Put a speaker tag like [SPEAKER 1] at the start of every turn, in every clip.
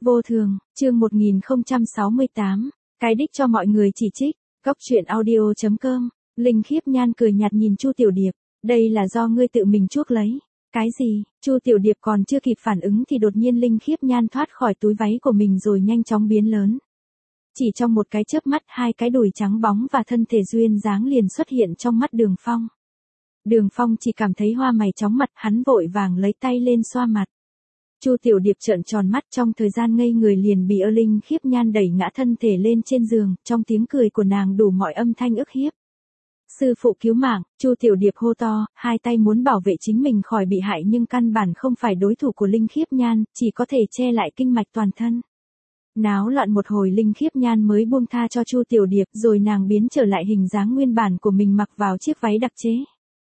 [SPEAKER 1] Vô thường, chương 1068, cái đích cho mọi người chỉ trích, Cóc truyện audio.com, Linh Khiếp Nhan cười nhạt nhìn Chu Tiểu Điệp, đây là do ngươi tự mình chuốc lấy. Cái gì? Chu Tiểu Điệp còn chưa kịp phản ứng thì đột nhiên Linh Khiếp Nhan thoát khỏi túi váy của mình rồi nhanh chóng biến lớn. Chỉ trong một cái chớp mắt, hai cái đùi trắng bóng và thân thể duyên dáng liền xuất hiện trong mắt Đường Phong. Đường Phong chỉ cảm thấy hoa mày chóng mặt, hắn vội vàng lấy tay lên xoa mặt. Chu Tiểu Điệp trợn tròn mắt, trong thời gian ngây người liền bị Linh Khiếp Nhan đẩy ngã thân thể lên trên giường, trong tiếng cười của nàng đủ mọi âm thanh ức hiếp. Sư phụ cứu mạng, Chu Tiểu Điệp hô to, hai tay muốn bảo vệ chính mình khỏi bị hại nhưng căn bản không phải đối thủ của Linh Khiếp Nhan, chỉ có thể che lại kinh mạch toàn thân. Náo loạn một hồi Linh Khiếp Nhan mới buông tha cho Chu Tiểu Điệp, rồi nàng biến trở lại hình dáng nguyên bản của mình, mặc vào chiếc váy đặc chế.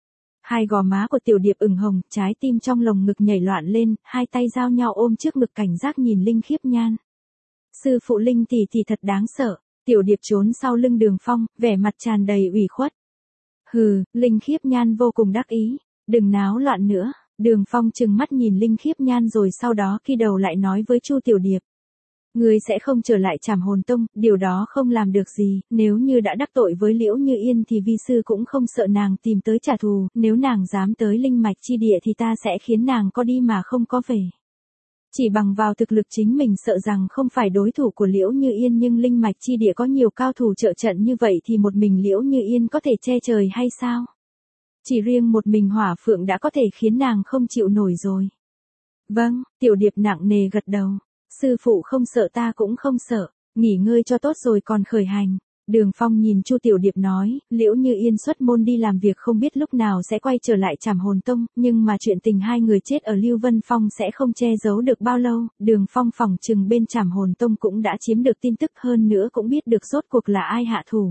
[SPEAKER 1] Hai gò má của Tiểu Điệp ửng hồng, trái tim trong lồng ngực nhảy loạn lên, hai tay giao nhau ôm trước ngực cảnh giác nhìn Linh Khiếp Nhan. Sư phụ Linh tỷ tỷ thật đáng sợ. Tiểu Điệp trốn sau lưng Đường Phong, vẻ mặt tràn đầy ủy khuất. Hừ, Linh Khiếp Nhan vô cùng đắc ý, đừng náo loạn nữa. Đường Phong trừng mắt nhìn Linh Khiếp Nhan rồi sau đó khi đầu lại nói với Chu Tiểu Điệp. Ngươi sẽ không trở lại Trảm Hồn Tông, điều đó không làm được gì, nếu như đã đắc tội với Liễu Như Yên thì vi sư cũng không sợ nàng tìm tới trả thù, nếu nàng dám tới linh mạch chi địa thì ta sẽ khiến nàng có đi mà không có về. Chỉ bằng vào thực lực chính mình sợ rằng không phải đối thủ của Liễu Như Yên, nhưng linh mạch chi địa có nhiều cao thủ trợ trận như vậy thì một mình Liễu Như Yên có thể che trời hay sao? Chỉ riêng một mình Hỏa Phượng đã có thể khiến nàng không chịu nổi rồi. Vâng, Tiểu Điệp nặng nề gật đầu. Sư phụ không sợ ta cũng không sợ, nghỉ ngơi cho tốt rồi còn khởi hành. Đường Phong nhìn Chu Tiểu Điệp nói, Liễu Như Yên xuất môn đi làm việc không biết lúc nào sẽ quay trở lại Trảm Hồn Tông, nhưng mà chuyện tình hai người chết ở Lưu Vân Phong sẽ không che giấu được bao lâu. Đường Phong phỏng chừng bên Trảm Hồn Tông cũng đã chiếm được tin tức, hơn nữa cũng biết được rốt cuộc là ai hạ thủ.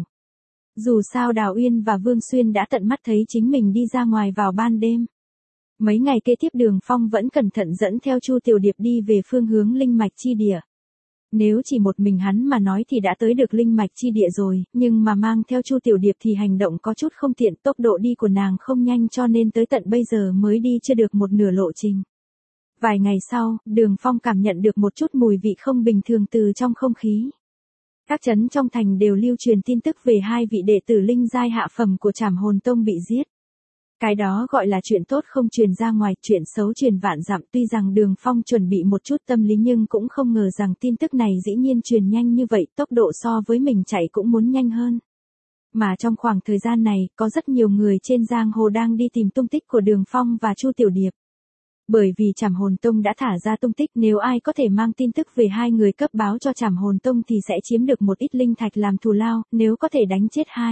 [SPEAKER 1] Dù sao Đào Uyên và Vương Xuyên đã tận mắt thấy chính mình đi ra ngoài vào ban đêm. Mấy ngày kế tiếp Đường Phong vẫn cẩn thận dẫn theo Chu Tiểu Điệp đi về phương hướng linh mạch chi địa. Nếu chỉ một mình hắn mà nói thì đã tới được linh mạch chi địa rồi, nhưng mà mang theo Chu Tiểu Điệp thì hành động có chút không tiện, tốc độ đi của nàng không nhanh cho nên tới tận bây giờ mới đi chưa được một nửa lộ trình. Vài ngày sau, Đường Phong cảm nhận được một chút mùi vị không bình thường từ trong không khí. Các trấn trong thành đều lưu truyền tin tức về hai vị đệ tử linh giai hạ phẩm của Trảm Hồn Tông bị giết. Cái đó gọi là chuyện tốt không truyền ra ngoài, chuyện xấu truyền vạn dặm. Tuy rằng Đường Phong chuẩn bị một chút tâm lý nhưng cũng không ngờ rằng tin tức này dĩ nhiên truyền nhanh như vậy, tốc độ so với mình chạy cũng muốn nhanh hơn. Mà trong khoảng thời gian này, có rất nhiều người trên giang hồ đang đi tìm tung tích của Đường Phong và Chu Tiểu Điệp. Bởi vì Trảm Hồn Tông đã thả ra tung tích, nếu ai có thể mang tin tức về hai người cấp báo cho Trảm Hồn Tông thì sẽ chiếm được một ít linh thạch làm thù lao, nếu có thể đánh chết hai.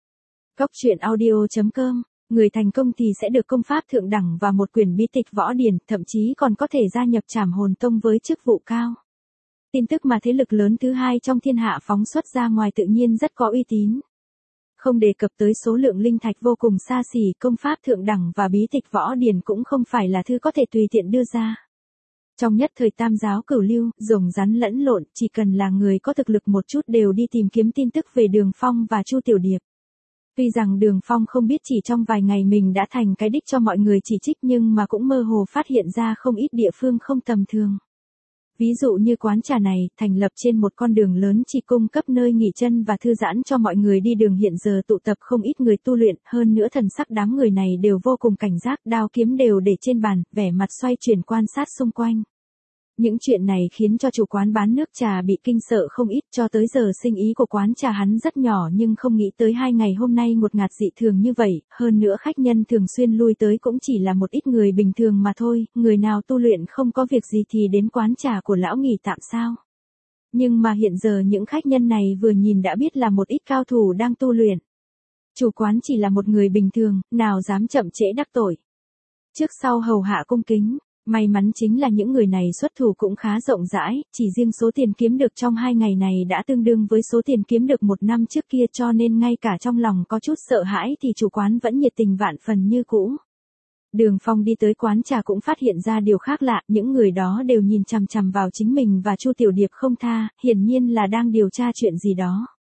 [SPEAKER 1] Cóc truyện audio.com. Người thành công thì sẽ được công pháp thượng đẳng và một quyển bí tịch võ điển, thậm chí còn có thể gia nhập Trảm Hồn Tông với chức vụ cao. Tin tức mà thế lực lớn thứ hai trong thiên hạ phóng xuất ra ngoài tự nhiên rất có uy tín. Không đề cập tới số lượng linh thạch vô cùng xa xỉ, công pháp thượng đẳng và bí tịch võ điển cũng không phải là thứ có thể tùy tiện đưa ra. Trong nhất thời tam giáo cửu lưu, rồng rắn lẫn lộn, chỉ cần là người có thực lực một chút đều đi tìm kiếm tin tức về Đường Phong và Chu Tiểu Điệp. Tuy rằng Đường Phong không biết chỉ trong vài ngày mình đã thành cái đích cho mọi người chỉ trích, nhưng mà cũng mơ hồ phát hiện ra không ít địa phương không tầm thường. Ví dụ như quán trà này, thành lập trên một con đường lớn chỉ cung cấp nơi nghỉ chân và thư giãn cho mọi người đi đường, hiện giờ tụ tập không ít người tu luyện, hơn nữa thần sắc đám người này đều vô cùng cảnh giác, đao kiếm đều để trên bàn, vẻ mặt xoay chuyển quan sát xung quanh. Những chuyện này khiến cho chủ quán bán nước trà bị kinh sợ không ít, cho tới giờ sinh ý của quán trà hắn rất nhỏ nhưng không nghĩ tới hai ngày hôm nay ngột ngạt dị thường như vậy, hơn nữa khách nhân thường xuyên lui tới cũng chỉ là một ít người bình thường mà thôi, người nào tu luyện không có việc gì thì đến quán trà của lão nghỉ tạm sao. Nhưng mà hiện giờ những khách nhân này vừa nhìn đã biết là một ít cao thủ đang tu luyện. Chủ quán chỉ là một người bình thường, nào dám chậm trễ đắc tội. Trước sau hầu hạ cung kính. May mắn chính là những người này xuất thủ cũng khá rộng rãi, chỉ riêng số tiền kiếm được trong 2 ngày này đã tương đương với số tiền kiếm được 1 năm trước kia, cho nên ngay cả trong lòng có chút sợ hãi thì chủ quán vẫn nhiệt tình vạn phần như cũ. Đường Phong đi tới quán trà cũng phát hiện ra điều khác lạ, những người đó đều nhìn chằm chằm vào chính mình và Chu Tiểu Điệp không tha, hiển nhiên là đang điều tra chuyện gì đó.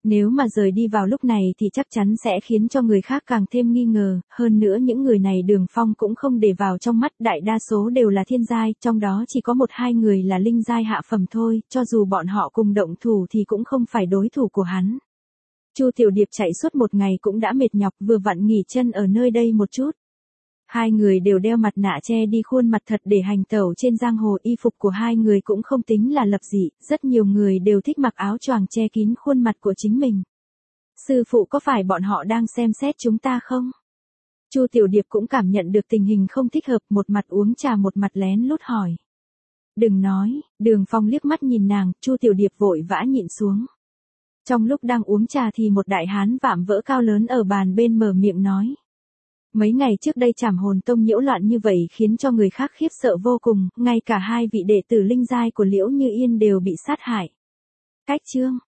[SPEAKER 1] Nếu mà rời đi vào lúc này thì chắc chắn sẽ khiến cho người khác càng thêm nghi ngờ, hơn nữa những người này Đường Phong cũng không để vào trong mắt, đại đa số đều là thiên giai, trong đó chỉ có một hai người là linh giai hạ phẩm thôi, cho dù bọn họ cùng động thủ thì cũng không phải đối thủ của hắn. Chu Tiểu Điệp chạy suốt một ngày cũng đã mệt nhọc, vừa vặn nghỉ chân ở nơi đây một chút. Hai người đều đeo mặt nạ che đi khuôn mặt thật để hành tẩu trên giang hồ, y phục của hai người cũng không tính là lập dị, rất nhiều người đều thích mặc áo choàng che kín khuôn mặt của chính mình. Sư phụ, có phải bọn họ đang xem xét chúng ta không? Chu Tiểu Điệp cũng cảm nhận được tình hình không thích hợp, một mặt uống trà một mặt lén lút hỏi. Đừng nói, Đường Phong liếc mắt nhìn nàng, Chu Tiểu Điệp vội vã nhịn xuống. Trong lúc đang uống trà thì một đại hán vạm vỡ cao lớn ở bàn bên mở miệng nói. Mấy ngày trước đây Trảm Hồn Tông nhiễu loạn như vậy khiến cho người khác khiếp sợ vô cùng, ngay cả hai vị đệ tử linh giai của Liễu Như Yên đều bị sát hại. Cách chương